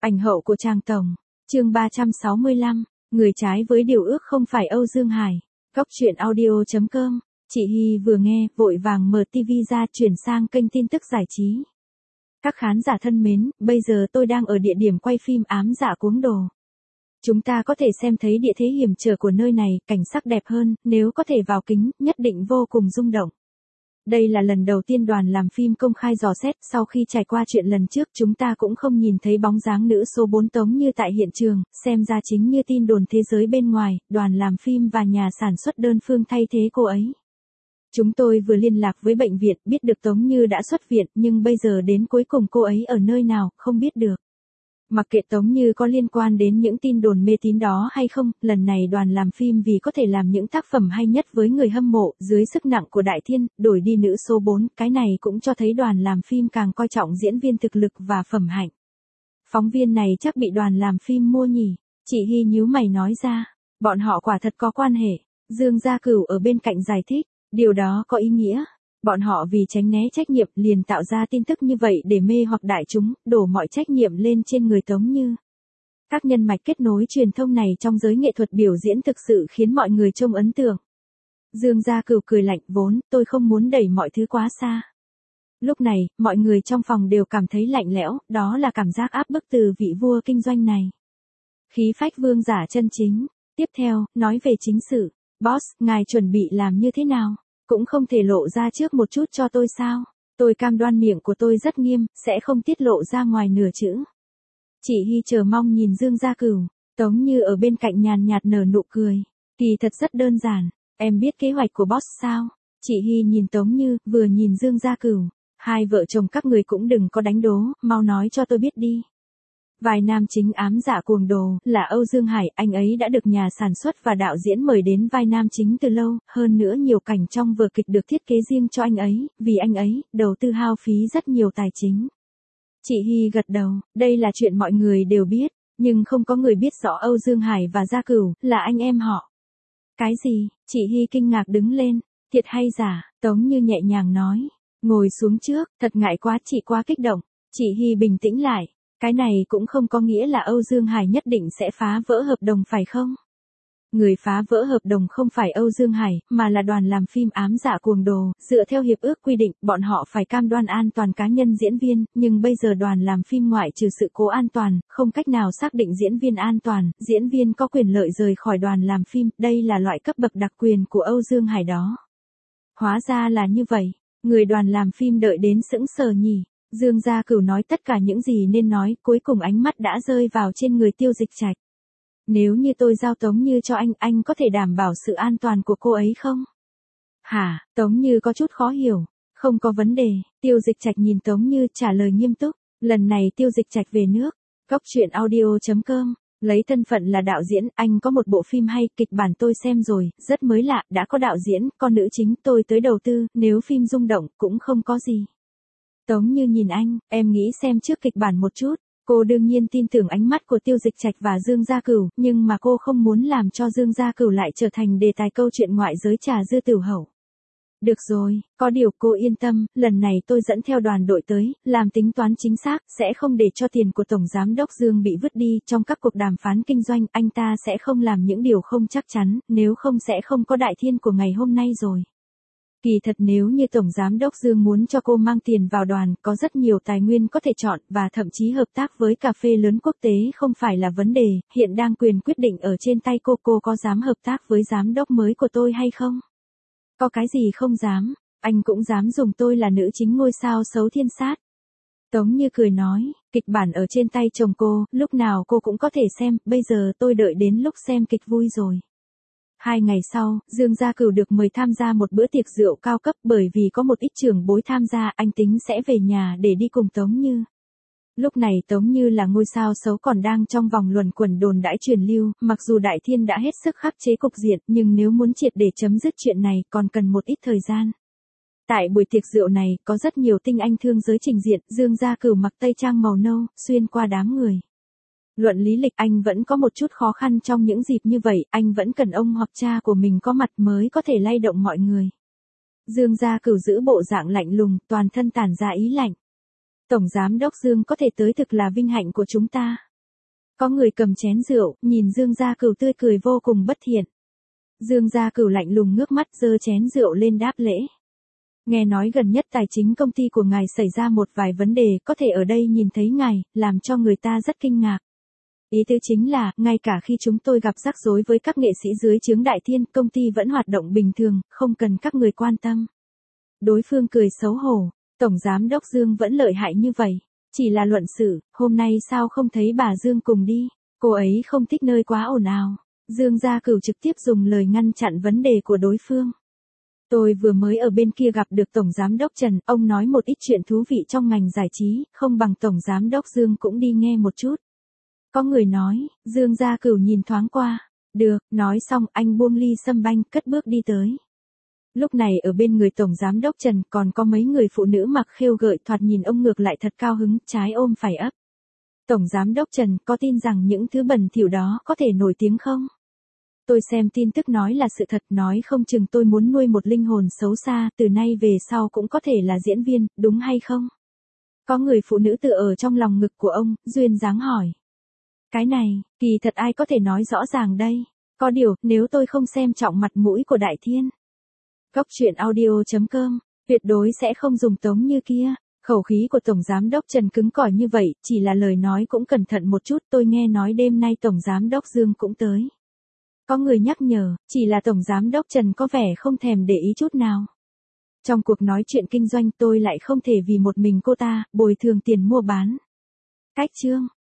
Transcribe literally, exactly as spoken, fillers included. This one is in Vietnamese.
Ảnh hậu của Trang Tổng. Chương ba trăm sáu mươi lăm, người trái với điều ước không phải Âu Dương Hải. Góc truyện audio chấm com. Chị Hy vừa nghe, vội vàng mở tivi ra chuyển sang kênh tin tức giải trí. Các khán giả thân mến, bây giờ tôi đang ở địa điểm quay phim Ám Dạ Cuống Đồ. Chúng ta có thể xem thấy địa thế hiểm trở của nơi này, cảnh sắc đẹp hơn, nếu có thể vào kính, nhất định vô cùng rung động. Đây là lần đầu tiên đoàn làm phim công khai dò xét, sau khi trải qua chuyện lần trước chúng ta cũng không nhìn thấy bóng dáng nữ số bốn Tống Như tại hiện trường, xem ra chính như tin đồn thế giới bên ngoài, đoàn làm phim và nhà sản xuất đơn phương thay thế cô ấy. Chúng tôi vừa liên lạc với bệnh viện, biết được Tống Như đã xuất viện, nhưng bây giờ đến cuối cùng cô ấy ở nơi nào, không biết được. Mặc kệ Tống Như có liên quan đến những tin đồn mê tín đó hay không, lần này đoàn làm phim vì có thể làm những tác phẩm hay nhất với người hâm mộ, dưới sức nặng của Đại Thiên, đổi đi nữ số bốn, cái này cũng cho thấy đoàn làm phim càng coi trọng diễn viên thực lực và phẩm hạnh. Phóng viên này chắc bị đoàn làm phim mua nhỉ? Chị Hy nhíu mày nói ra, bọn họ quả thật có quan hệ. Dương Gia Cửu ở bên cạnh giải thích, điều đó có ý nghĩa. Bọn họ vì tránh né trách nhiệm liền tạo ra tin tức như vậy để mê hoặc đại chúng, đổ mọi trách nhiệm lên trên người Tống Như. Các nhân mạch kết nối truyền thông này trong giới nghệ thuật biểu diễn thực sự khiến mọi người trông ấn tượng. Dương Gia Cửu cười lạnh, vốn tôi không muốn đẩy mọi thứ quá xa. Lúc này, mọi người trong phòng đều cảm thấy lạnh lẽo, đó là cảm giác áp bức từ vị vua kinh doanh này. Khí phách vương giả chân chính. Tiếp theo, nói về chính sự. Boss, ngài chuẩn bị làm như thế nào? Cũng không thể lộ ra trước một chút cho tôi sao? Tôi cam đoan miệng của tôi rất nghiêm, sẽ không tiết lộ ra ngoài nửa chữ. Chị Hy chờ mong nhìn Dương Gia Cửu, Tống Như ở bên cạnh nhàn nhạt nở nụ cười. Kỳ thật rất đơn giản, em biết kế hoạch của boss sao? Chị Hy nhìn Tống Như, vừa nhìn Dương Gia Cửu. Hai vợ chồng các người cũng đừng có đánh đố, mau nói cho tôi biết đi. Vai nam chính Ám Dạ Cuồng Đồ là Âu Dương Hải, anh ấy đã được nhà sản xuất và đạo diễn mời đến vai nam chính từ lâu, hơn nữa nhiều cảnh trong vở kịch được thiết kế riêng cho anh ấy, vì anh ấy đầu tư hao phí rất nhiều tài chính. Chị Hy gật đầu, đây là chuyện mọi người đều biết, nhưng không có người biết rõ Âu Dương Hải và Gia Cửu là anh em họ. Cái gì? Chị Hy kinh ngạc đứng lên, thiệt hay giả? Tống Như nhẹ nhàng nói, ngồi xuống trước, thật ngại quá, chị quá kích động. Chị Hy bình tĩnh lại. Cái này cũng không có nghĩa là Âu Dương Hải nhất định sẽ phá vỡ hợp đồng phải không? Người phá vỡ hợp đồng không phải Âu Dương Hải, mà là đoàn làm phim Ám Dạ Cuồng Đồ, dựa theo hiệp ước quy định, bọn họ phải cam đoan an toàn cá nhân diễn viên, nhưng bây giờ đoàn làm phim ngoại trừ sự cố an toàn, không cách nào xác định diễn viên an toàn, diễn viên có quyền lợi rời khỏi đoàn làm phim, đây là loại cấp bậc đặc quyền của Âu Dương Hải đó. Hóa ra là như vậy, người đoàn làm phim đợi đến sững sờ nhỉ. Dương Gia Cửu nói tất cả những gì nên nói, cuối cùng ánh mắt đã rơi vào trên người Tiêu Dịch Trạch. Nếu như tôi giao Tống Như cho anh, anh có thể đảm bảo sự an toàn của cô ấy không? Hả? Tống Như có chút khó hiểu. Không có vấn đề. Tiêu Dịch Trạch nhìn Tống Như trả lời nghiêm túc. Lần này Tiêu Dịch Trạch về nước. Góc truyện audio chấm com. Lấy thân phận là đạo diễn, anh có một bộ phim hay, kịch bản tôi xem rồi, rất mới lạ, đã có đạo diễn, con nữ chính tôi tới đầu tư, nếu phim rung động, cũng không có gì. Tống Như nhìn anh, em nghĩ xem trước kịch bản một chút. Cô đương nhiên tin tưởng ánh mắt của Tiêu Dịch Trạch và Dương Gia Cửu, nhưng mà cô không muốn làm cho Dương Gia Cửu lại trở thành đề tài câu chuyện ngoại giới trà dư tiểu hậu. Được rồi, có điều cô yên tâm, lần này tôi dẫn theo đoàn đội tới, làm tính toán chính xác, sẽ không để cho tiền của Tổng Giám đốc Dương bị vứt đi, trong các cuộc đàm phán kinh doanh, anh ta sẽ không làm những điều không chắc chắn, nếu không sẽ không có Đại Thiên của ngày hôm nay rồi. Kỳ thật nếu như Tổng Giám đốc Dương muốn cho cô mang tiền vào đoàn, có rất nhiều tài nguyên có thể chọn, và thậm chí hợp tác với cà phê lớn quốc tế không phải là vấn đề, hiện đang quyền quyết định ở trên tay cô, cô có dám hợp tác với giám đốc mới của tôi hay không? Có cái gì không dám, anh cũng dám dùng tôi là nữ chính ngôi sao xấu thiên sát. Tống Như cười nói, kịch bản ở trên tay chồng cô, lúc nào cô cũng có thể xem, bây giờ tôi đợi đến lúc xem kịch vui rồi. Hai ngày sau, Dương Gia Cửu được mời tham gia một bữa tiệc rượu cao cấp, bởi vì có một ít trưởng bối tham gia, anh tính sẽ về nhà để đi cùng Tống Như. Lúc này Tống Như là ngôi sao xấu còn đang trong vòng luẩn quẩn đồn đãi truyền lưu, mặc dù Đại Thiên đã hết sức khắc chế cục diện, nhưng nếu muốn triệt để chấm dứt chuyện này còn cần một ít thời gian. Tại buổi tiệc rượu này, có rất nhiều tinh anh thương giới trình diện, Dương Gia Cửu mặc tây trang màu nâu, xuyên qua đám người. Luận lý lịch anh vẫn có một chút khó khăn trong những dịp như vậy, anh vẫn cần ông hoặc cha của mình có mặt mới có thể lay động mọi người. Dương Gia Cửu giữ bộ dạng lạnh lùng, toàn thân tản ra ý lạnh. Tổng Giám đốc Dương có thể tới thực là vinh hạnh của chúng ta. Có người cầm chén rượu, nhìn Dương Gia Cửu tươi cười vô cùng bất thiện. Dương Gia Cửu lạnh lùng ngước mắt giơ chén rượu lên đáp lễ. Nghe nói gần nhất tài chính công ty của ngài xảy ra một vài vấn đề, có thể ở đây nhìn thấy ngài, làm cho người ta rất kinh ngạc. Ý tứ chính là, ngay cả khi chúng tôi gặp rắc rối với các nghệ sĩ dưới trướng Đại Thiên, công ty vẫn hoạt động bình thường, không cần các người quan tâm. Đối phương cười xấu hổ, Tổng Giám Đốc Dương vẫn lợi hại như vậy. Chỉ là luận sự, hôm nay sao không thấy bà Dương cùng đi, cô ấy không thích nơi quá ồn ào. Dương Gia Cửu trực tiếp dùng lời ngăn chặn vấn đề của đối phương. Tôi vừa mới ở bên kia gặp được Tổng Giám Đốc Trần, ông nói một ít chuyện thú vị trong ngành giải trí, không bằng Tổng Giám Đốc Dương cũng đi nghe một chút. Có người nói, Dương Gia Cửu nhìn thoáng qua. Được, nói xong anh buông ly sâm banh cất bước đi tới. Lúc này ở bên người Tổng Giám Đốc Trần còn có mấy người phụ nữ mặc khêu gợi, thoạt nhìn ông ngược lại thật cao hứng, trái ôm phải ấp. Tổng Giám Đốc Trần có tin rằng những thứ bẩn thỉu đó có thể nổi tiếng không? Tôi xem tin tức nói là sự thật, nói không chừng tôi muốn nuôi một linh hồn xấu xa, từ nay về sau cũng có thể là diễn viên, đúng hay không? Có người phụ nữ tựa ở trong lòng ngực của ông, duyên dáng hỏi. Cái này, kỳ thật ai có thể nói rõ ràng đây? Có điều, nếu tôi không xem trọng mặt mũi của Đại Thiên. Góc truyện audio chấm com, tuyệt đối sẽ không dùng tống như kia. Khẩu khí của Tổng Giám Đốc Trần cứng cỏi như vậy, chỉ là lời nói cũng cẩn thận một chút, tôi nghe nói đêm nay Tổng Giám Đốc Dương cũng tới. Có người nhắc nhở, chỉ là Tổng Giám Đốc Trần có vẻ không thèm để ý chút nào. Trong cuộc nói chuyện kinh doanh tôi lại không thể vì một mình cô ta, bồi thường tiền mua bán. Cách chương.